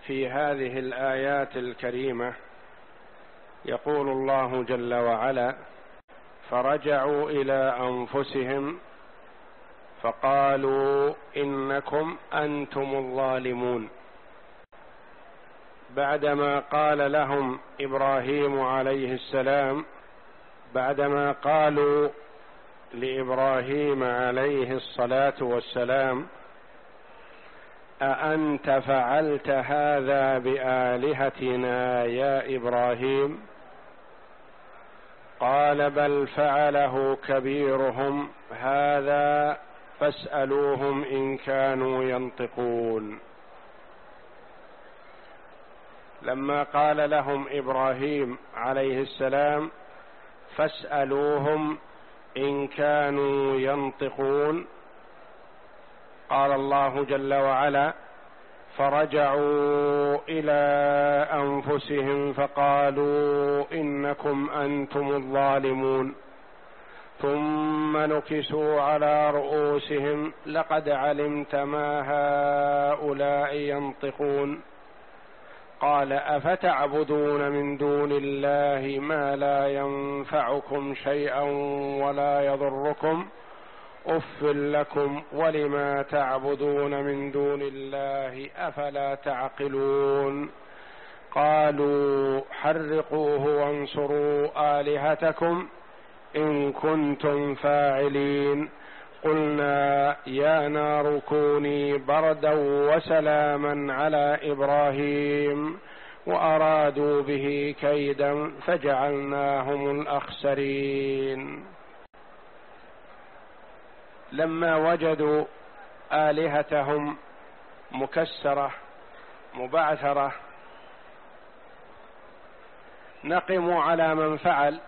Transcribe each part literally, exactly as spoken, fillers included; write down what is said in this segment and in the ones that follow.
في هذه الآيات الكريمة يقول الله جل وعلا: فرجعوا إلى أنفسهم فقالوا إنكم أنتم الظالمون. بعدما قال لهم إبراهيم عليه السلام، بعدما قالوا لإبراهيم عليه الصلاة والسلام: أأنت فعلت هذا بآلهتنا يا إبراهيم؟ قال: بل فعله كبيرهم هذا فاسألوهم إن كانوا ينطقون. لما قال لهم إبراهيم عليه السلام: فاسألوهم إن كانوا ينطقون، قال الله جل وعلا: فرجعوا إلى أنفسهم فقالوا إنكم أنتم الظالمون، ثم نكسوا على رؤوسهم لقد علمت ما هؤلاء ينطقون. قال: أفتعبدون من دون الله ما لا ينفعكم شيئا ولا يضركم، أف لكم ولما تعبدون من دون الله أفلا تعقلون. قالوا: حرقوه وانصروا آلهتكم إن كنتم فاعلين. قلنا يا نار كوني بردا وسلاما على إبراهيم وأرادوا به كيدا فجعلناهم الأخسرين. لما وجدوا آلهتهم مكسرة مبعثرة نقموا على من فعل،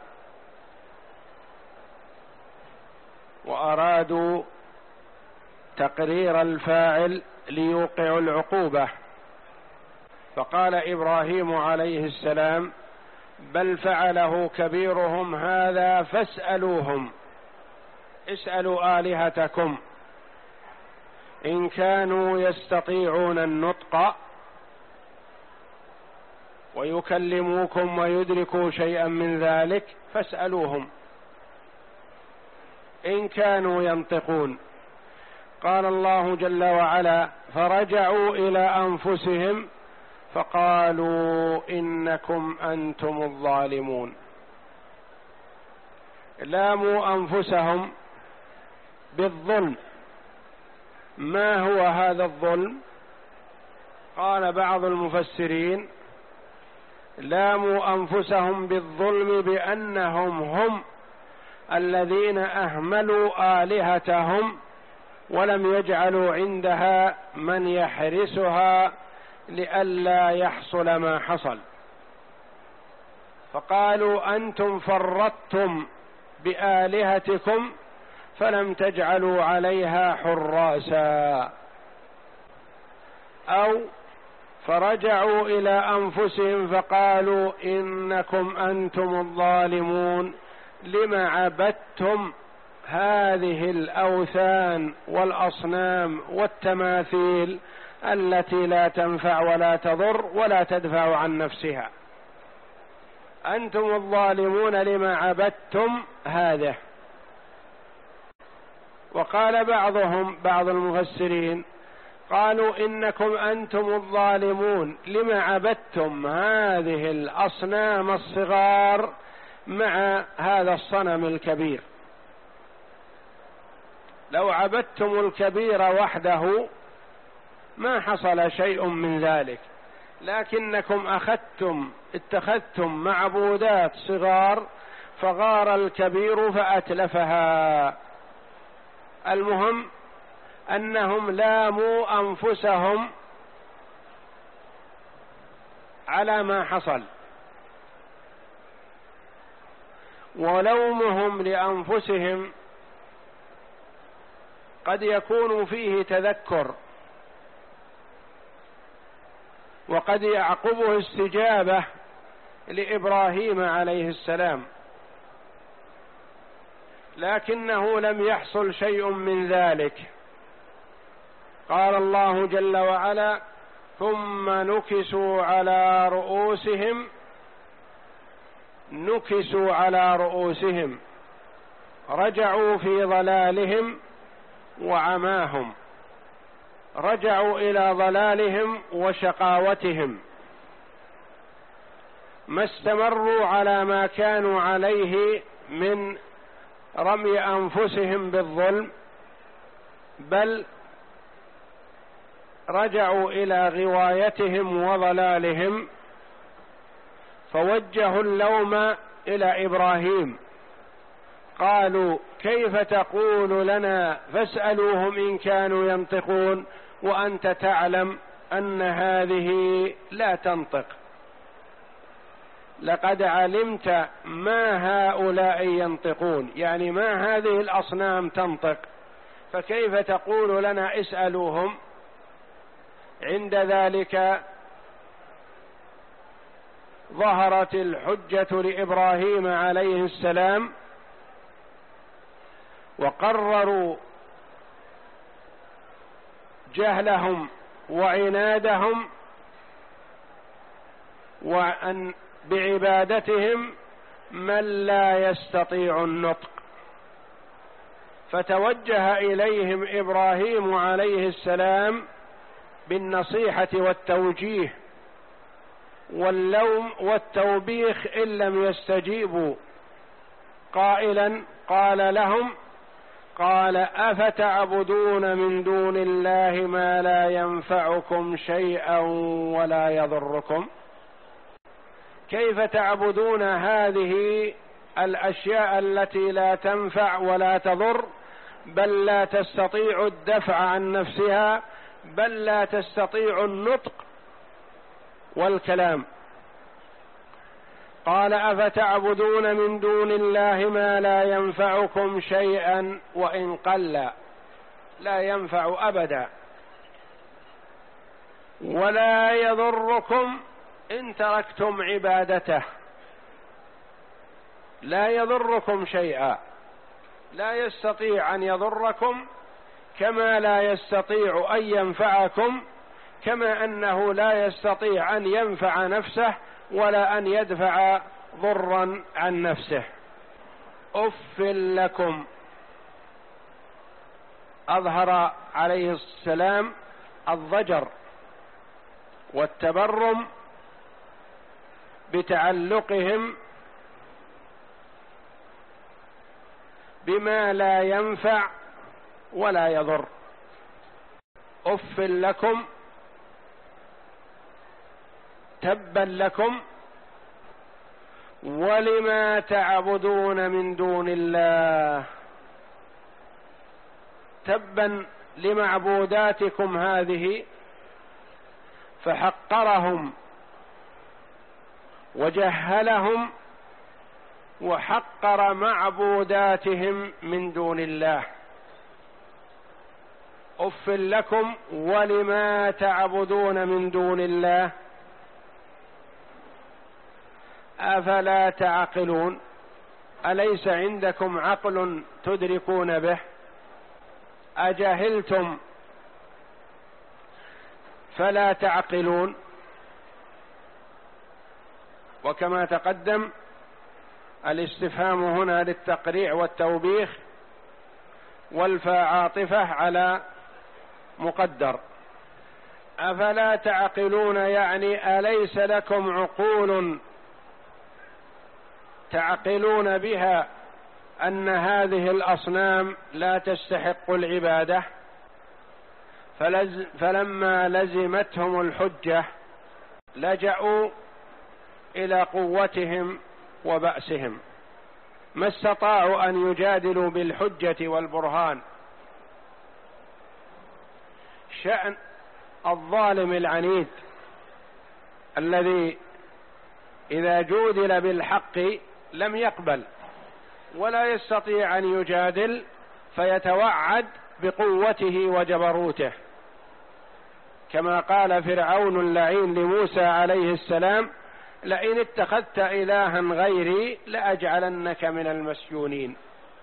وأرادوا تقرير الفاعل ليوقعوا العقوبة، فقال إبراهيم عليه السلام: بل فعله كبيرهم هذا فاسألوهم، اسألوا آلهتكم إن كانوا يستطيعون النطق ويكلموكم ويدركوا شيئا من ذلك، فاسألوهم إن كانوا ينطقون. قال الله جل وعلا: فرجعوا إلى أنفسهم فقالوا إنكم أنتم الظالمون. لاموا أنفسهم بالظلم. ما هو هذا الظلم؟ قال بعض المفسرين: لاموا أنفسهم بالظلم بأنهم هم الذين أهملوا آلهتهم ولم يجعلوا عندها من يحرسها لئلا يحصل ما حصل، فقالوا: أنتم فرطتم بآلهتكم فلم تجعلوا عليها حراسا. أو فرجعوا إلى أنفسهم فقالوا إنكم أنتم الظالمون لما عبدتم هذه الأوثان والأصنام والتماثيل التي لا تنفع ولا تضر ولا تدفع عن نفسها. أنتم الظالمون لما عبدتم هذا. وقال بعضهم بعض المفسرين قالوا: إنكم أنتم الظالمون لما عبدتم هذه الأصنام الصغار مع هذا الصنم الكبير. لو عبدتم الكبير وحده ما حصل شيء من ذلك، لكنكم أخذتم اتخذتم معبودات صغار فغار الكبير فأتلفها. المهم أنهم لاموا أنفسهم على ما حصل، ولومهم لأنفسهم قد يكون فيه تذكر، وقد يعقبه استجابة لإبراهيم عليه السلام، لكنه لم يحصل شيء من ذلك. قال الله جل وعلا: ثم نكسوا على رؤوسهم نكسوا على رؤوسهم رجعوا في ضلالهم وعماهم، رجعوا إلى ضلالهم وشقاوتهم، ما استمروا على ما كانوا عليه من رمي أنفسهم بالظلم، بل رجعوا إلى غوايتهم وضلالهم، فوجهوا اللوم إلى إبراهيم، قالوا كيف تقول لنا فاسألوهم إن كانوا ينطقون وأنت تعلم أن هذه لا تنطق، لقد علمت ما هؤلاء ينطقون، يعني ما هذه الأصنام تنطق، فكيف تقول لنا اسألوهم؟ عند ذلك ظهرت الحجة لإبراهيم عليه السلام، وقرروا جهلهم وعنادهم وأن بعبادتهم من لا يستطيع النطق، فتوجه إليهم إبراهيم عليه السلام بالنصيحة والتوجيه واللوم والتوبيخ إن لم يستجيبوا، قائلا قال لهم قال أفتعبدون من دون الله ما لا ينفعكم شيئا ولا يضركم؟ كيف تعبدون هذه الأشياء التي لا تنفع ولا تضر، بل لا تستطيع الدفع عن نفسها، بل لا تستطيع النطق والكلام؟ قال أفتعبدون من دون الله ما لا ينفعكم شيئا وإن قل، لا ينفع أبدا، ولا يضركم إن تركتم عبادته، لا يضركم شيئا، لا يستطيع أن يضركم كما لا يستطيع أن ينفعكم، كما أنه لا يستطيع أن ينفع نفسه ولا أن يدفع ضرا عن نفسه. أف لكم، أظهر عليه السلام الضجر والتبرم بتعلقهم بما لا ينفع ولا يضر. أف لكم، تبا لكم، ولما تعبدون من دون الله، تبا لمعبوداتكم هذه، فحقرهم وجهلهم وحقر معبوداتهم من دون الله. أف لكم ولما تعبدون من دون الله أفلا تعقلون؟ أليس عندكم عقل تدركون به؟ أجهلتم فلا تعقلون؟ وكما تقدم الاستفهام هنا للتقريع والتوبيخ، والفاء عاطفة على مقدر. أفلا تعقلون يعني أليس لكم عقول تعقلون بها أن هذه الأصنام لا تستحق العبادة؟ فلز فلما لزمتهم الحجة لجأوا إلى قوتهم وبأسهم، ما استطاعوا أن يجادلوا بالحجة والبرهان. شأن الظالم العنيد الذي إذا جودل بالحق لم يقبل ولا يستطيع أن يجادل، فيتوعد بقوته وجبروته، كما قال فرعون اللعين لموسى عليه السلام: لئن اتخذت إلها غيري لأجعلنك من المسجونين.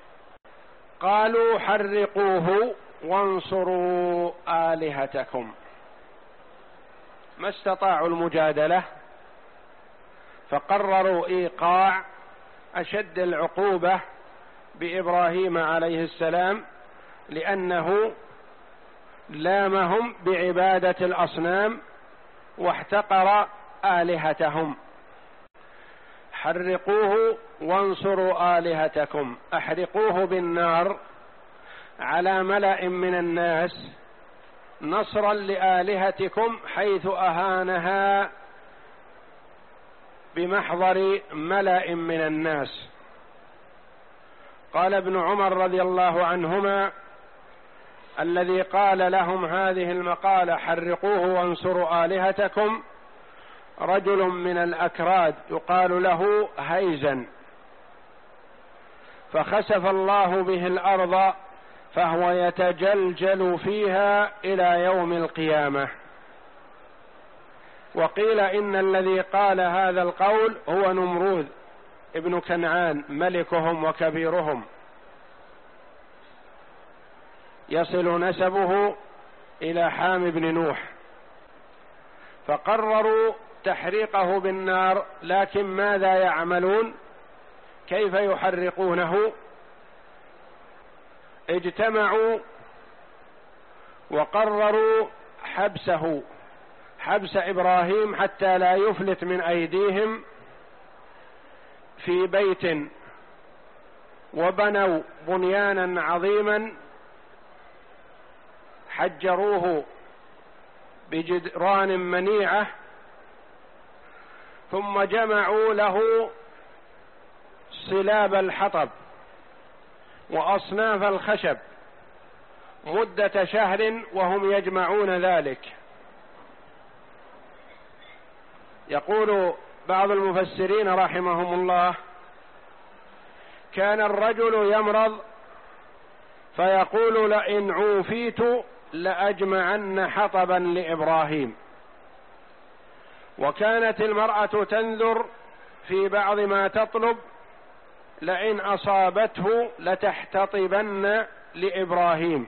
قالوا حرقوه وانصروا آلهتكم. ما استطاعوا المجادلة، فقرروا إيقاع أشد العقوبة بإبراهيم عليه السلام، لأنه لامهم بعبادة الأصنام واحتقر آلهتهم. حرقوه وانصروا آلهتكم، أحرقوه بالنار على ملأ من الناس نصرا لآلهتكم، حيث أهانها بمحضر ملأ من الناس. قال ابن عمر رضي الله عنهما: الذي قال لهم هذه المقالة حرقوه وانصروا آلهتكم رجل من الأكراد يقال له هيزن، فخسف الله به الأرض فهو يتجلجل فيها إلى يوم القيامة. وقيل إن الذي قال هذا القول هو نمرود ابن كنعان ملكهم وكبيرهم، يصل نسبه إلى حام بن نوح. فقرروا تحريقه بالنار، لكن ماذا يعملون؟ كيف يحرقونه؟ اجتمعوا وقرروا حبسه، حبس إبراهيم حتى لا يفلت من أيديهم في بيت، وبنوا بنيانا عظيما حجروه بجدران منيعة، ثم جمعوا له صلاب الحطب وأصناف الخشب مدة شهر وهم يجمعون ذلك. يقول بعض المفسرين رحمهم الله: كان الرجل يمرض فيقول: لئن عوفيت لأجمعن حطبا لإبراهيم. وكانت المرأة تنذر في بعض ما تطلب: لئن أصابته لتحتطبن لإبراهيم.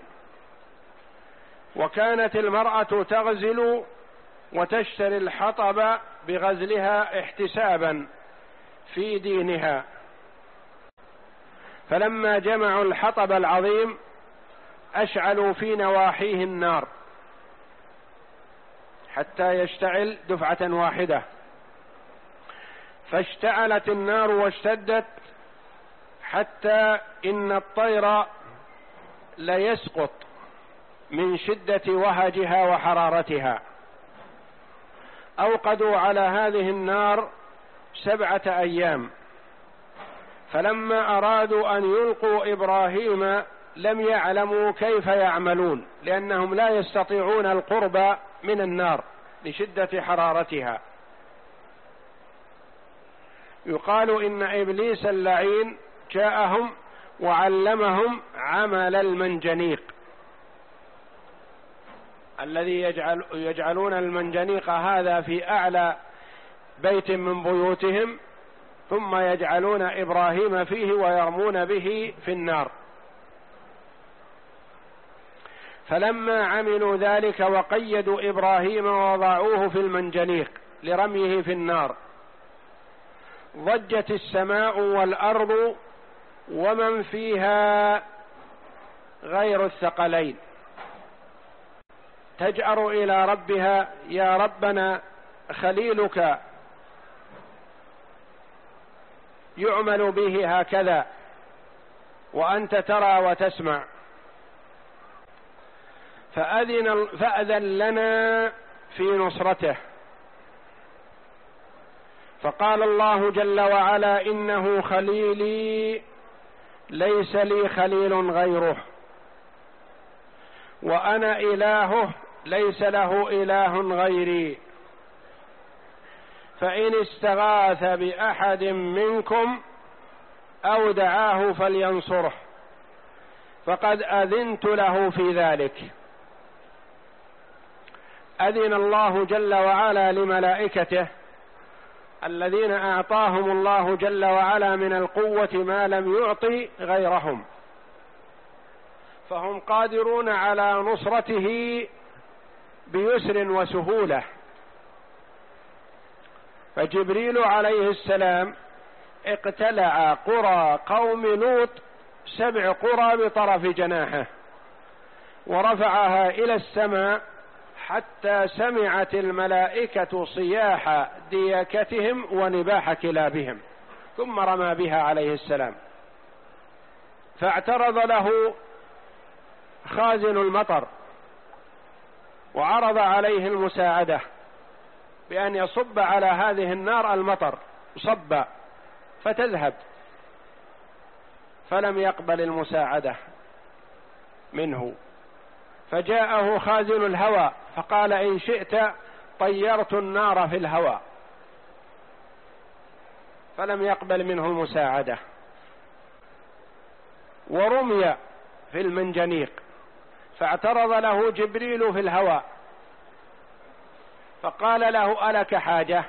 وكانت المرأة تغزل وتشتري الحطب بغزلها احتسابا في دينها. فلما جمعوا الحطب العظيم أشعلوا في نواحيه النار حتى يشتعل دفعة واحدة، فاشتعلت النار واشتدت حتى إن الطير ليسقط من شدة وهجها وحرارتها. أوقدوا على هذه النار سبعة أيام، فلما أرادوا أن يلقوا إبراهيم لم يعلموا كيف يعملون، لأنهم لا يستطيعون القرب من النار لشدة حرارتها. يقال إن إبليس اللعين جاءهم وعلمهم عمل المنجنيق، الذي يجعل يجعلون المنجنيق هذا في أعلى بيت من بيوتهم، ثم يجعلون إبراهيم فيه ويرمون به في النار. فلما عملوا ذلك وقيدوا إبراهيم ووضعوه في المنجنيق لرميه في النار، ضجت السماء والأرض ومن فيها غير الثقلين، تجأر إلى ربها: يا ربنا خليلك يعمل به هكذا وأنت ترى وتسمع، فأذن, فأذن لنا في نصرته. فقال الله جل وعلا: إنه خليلي ليس لي خليل غيره، وأنا إلهه ليس له إله غيري، فإن استغاث بأحد منكم أو دعاه فلينصره، فقد أذنت له في ذلك. أذن الله جل وعلا لملائكته الذين أعطاهم الله جل وعلا من القوة ما لم يعطي غيرهم، فهم قادرون على نصرته بيسر وسهولة، فجبريل عليه السلام اقتلع قرى قوم لوط سبع قرى بطرف جناحه ورفعها إلى السماء حتى سمعت الملائكة صياح ديكتهم ونباح كلابهم، ثم رمى بها عليه السلام. فاعترض له خازن المطر وعرض عليه المساعدة بأن يصب على هذه النار المطر صب فتذهب، فلم يقبل المساعدة منه. فجاءه خازن الهواء فقال إن شئت طيرت النار في الهواء، فلم يقبل منه المساعدة. ورمي في المنجنيق فاعترض له جبريل في الهواء فقال له ألك حاجة؟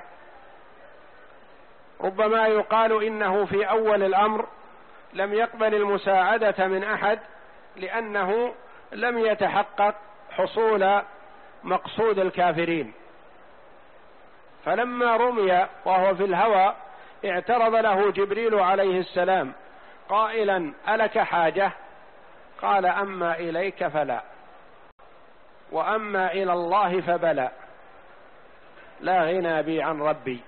ربما يقال إنه في أول الأمر لم يقبل المساعدة من أحد لأنه لم يتحقق حصول مقصود الكافرين، فلما رمي وهو في الهواء اعترض له جبريل عليه السلام قائلا ألك حاجة؟ قال أما إليك فلا، وأما إلى الله فبلى، لا غنى بي عن ربي.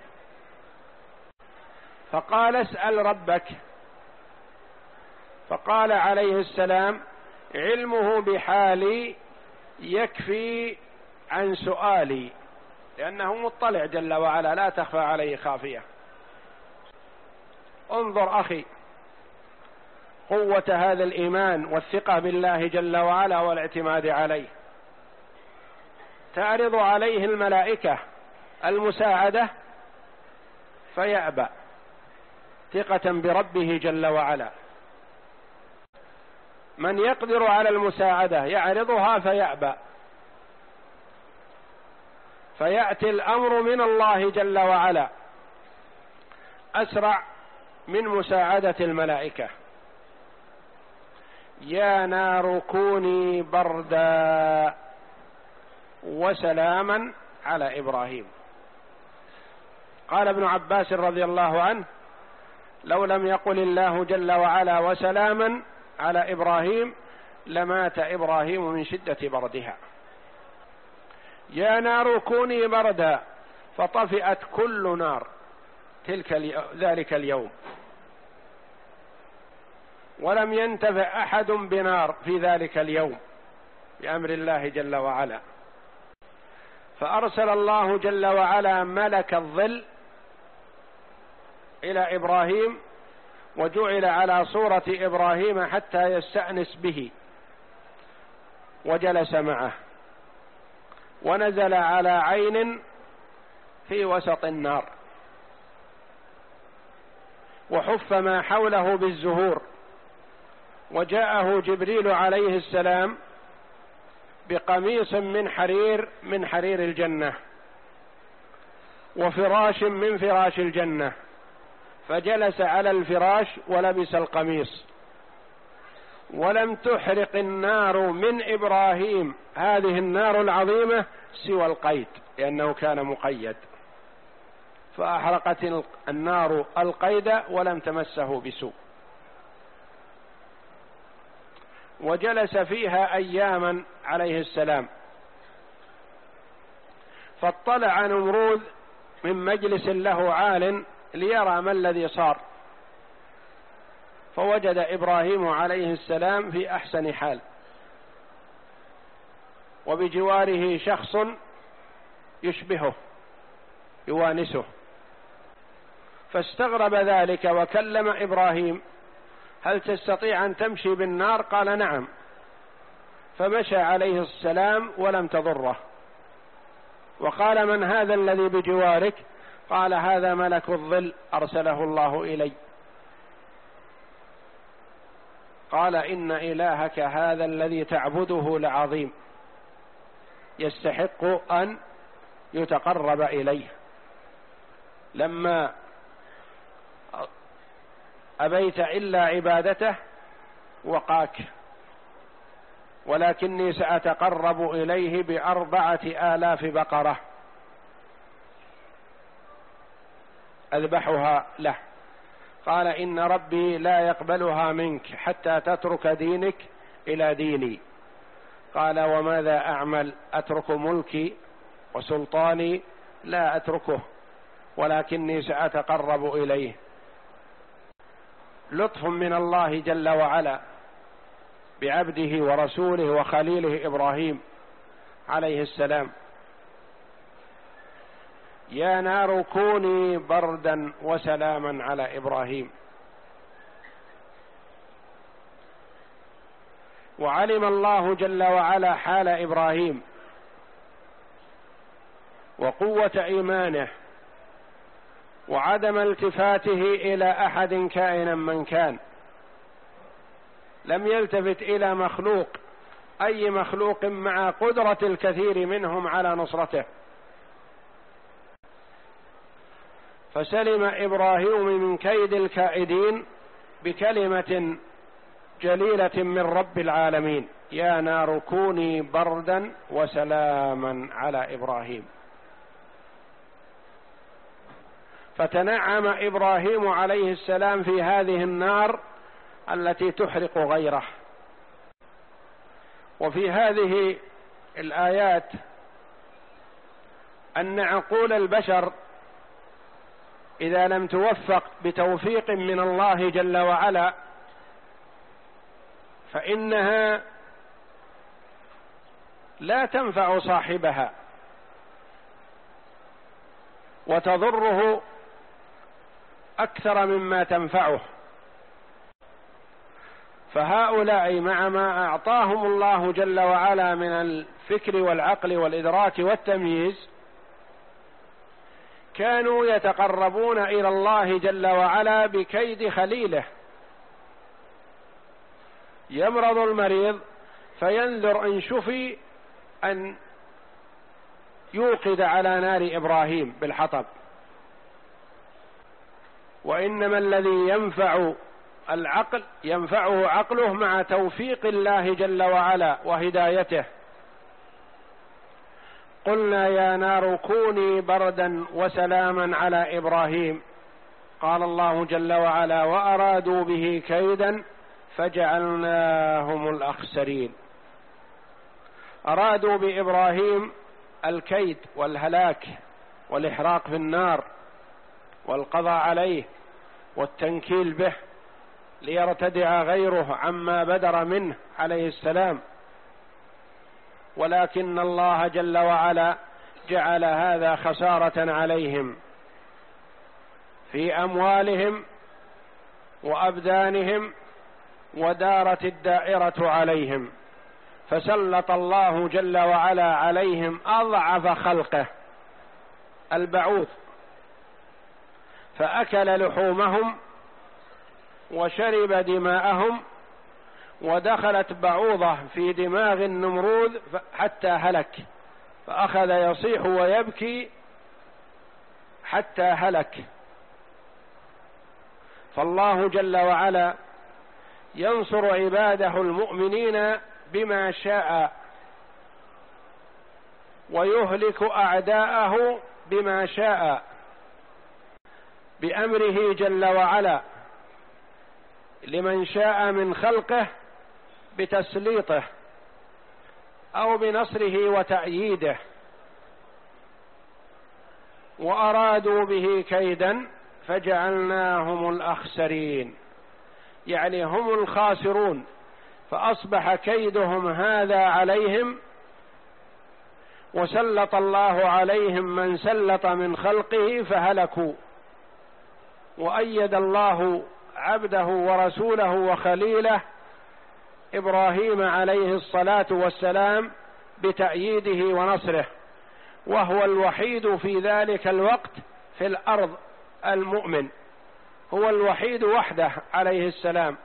فقال اسأل ربك. فقال عليه السلام علمه بحالي يكفي عن سؤالي، لأنه مطلع جل وعلا لا تخفى عليه خافية. انظر أخي قوة هذا الإيمان والثقة بالله جل وعلا والاعتماد عليه. تعرض عليه الملائكة المساعدة فيأبى ثقة بربه جل وعلا. من يقدر على المساعدة يعرضها فيأبى، فيأتي الأمر من الله جل وعلا أسرع من مساعدة الملائكة. يا نار كوني بردا وسلاما على إبراهيم. قال ابن عباس رضي الله عنه لو لم يقل الله جل وعلا وسلاما على إبراهيم لمات إبراهيم من شدة بردها. يا نار كوني بردا فطفئت كل نار تلك ذلك اليوم، ولم ينتفع أحد بنار في ذلك اليوم بأمر الله جل وعلا. فأرسل الله جل وعلا ملك الظل إلى إبراهيم وجعل على صورة إبراهيم حتى يستأنس به، وجلس معه ونزل على عين في وسط النار، وحف ما حوله بالزهور، وجاءه جبريل عليه السلام بقميص من حرير من حرير الجنة وفراش من فراش الجنة، فجلس على الفراش ولبس القميص. ولم تحرق النار من إبراهيم هذه النار العظيمة سوى القيد، لأنه كان مقيد، فأحرقت النار القيد ولم تمسه بسوء، وجلس فيها أياما عليه السلام. فاطلع نمرود من مجلس له عال ليرى ما الذي صار، فوجد إبراهيم عليه السلام في أحسن حال، وبجواره شخص يشبهه يوانسه، فاستغرب ذلك وكلم إبراهيم هل تستطيع أن تمشي بالنار؟ قال نعم، فمشى عليه السلام ولم تضره. وقال من هذا الذي بجوارك؟ قال هذا ملك الظل أرسله الله إلي. قال إن إلهك هذا الذي تعبده لعظيم يستحق أن يتقرب إليه، لما أبيت إلا عبادته وقاك، ولكني سأتقرب إليه بأربعة آلاف بقرة. أذبحها له. قال إن ربي لا يقبلها منك حتى تترك دينك إلى ديني. قال وماذا أعمل؟ أترك ملكي وسلطاني؟ لا أتركه، ولكني سأتقرب إليه. لطف من الله جل وعلا بعبده ورسوله وخليله إبراهيم عليه السلام. يا نار كوني بردا وسلاما على إبراهيم. وعلم الله جل وعلا حال إبراهيم وقوة إيمانه وعدم التفاته إلى أحد كائنا من كان، لم يلتفت إلى مخلوق، أي مخلوق، مع قدرة الكثير منهم على نصرته. فسلم إبراهيم من كيد الكائدين بكلمة جليلة من رب العالمين: يا نار كوني بردا وسلاما على إبراهيم. فتنعم إبراهيم عليه السلام في هذه النار التي تحرق غيره. وفي هذه الآيات أن عقول البشر إذا لم توفق بتوفيق من الله جل وعلا فإنها لا تنفع صاحبها وتضره أكثر مما تنفعه. فهؤلاء مع ما أعطاهم الله جل وعلا من الفكر والعقل والإدراك والتمييز كانوا يتقربون إلى الله جل وعلا بكيد خليله. يمرض المريض فينذر إن شفي أن يوقد على نار إبراهيم بالحطب. وإنما الذي ينفع العقل ينفعه عقله مع توفيق الله جل وعلا وهدايته. قلنا يا نار كوني بردا وسلاما على إبراهيم. قال الله جل وعلا: وأرادوا به كيدا فجعلناهم الأخسرين. أرادوا بإبراهيم الكيد والهلاك والإحراق في النار والقضاء عليه والتنكيل به ليرتدع غيره عما بدر منه عليه السلام، ولكن الله جل وعلا جعل هذا خسارة عليهم في أموالهم وأبدانهم، ودارت الدائرة عليهم، فسلط الله جل وعلا عليهم أضعف خلقه البعوض، فأكل لحومهم وشرب دماءهم، ودخلت بعوضة في دماغ النمرود حتى هلك، فأخذ يصيح ويبكي حتى هلك. فالله جل وعلا ينصر عباده المؤمنين بما شاء، ويهلك أعداءه بما شاء بأمره جل وعلا لمن شاء من خلقه بتسليطه أو بنصره وتأييده. وأرادوا به كيدا فجعلناهم الأخسرين، يعني هم الخاسرون، فأصبح كيدهم هذا عليهم، وسلط الله عليهم من سلط من خلقه فهلكوا. وأيد الله عبده ورسوله وخليله إبراهيم عليه الصلاة والسلام بتأييده ونصره، وهو الوحيد في ذلك الوقت في الأرض المؤمن، هو الوحيد وحده عليه السلام.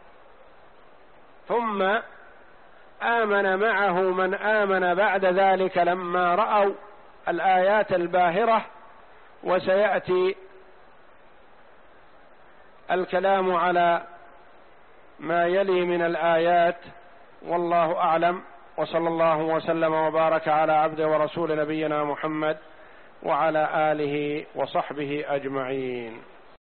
ثم آمن معه من آمن بعد ذلك لما رأوا الآيات الباهرة، وسيأتي الكلام على ما يلي من الآيات، والله أعلم. وصلى الله وسلم وبارك على عبده ورسول نبينا محمد وعلى آله وصحبه أجمعين.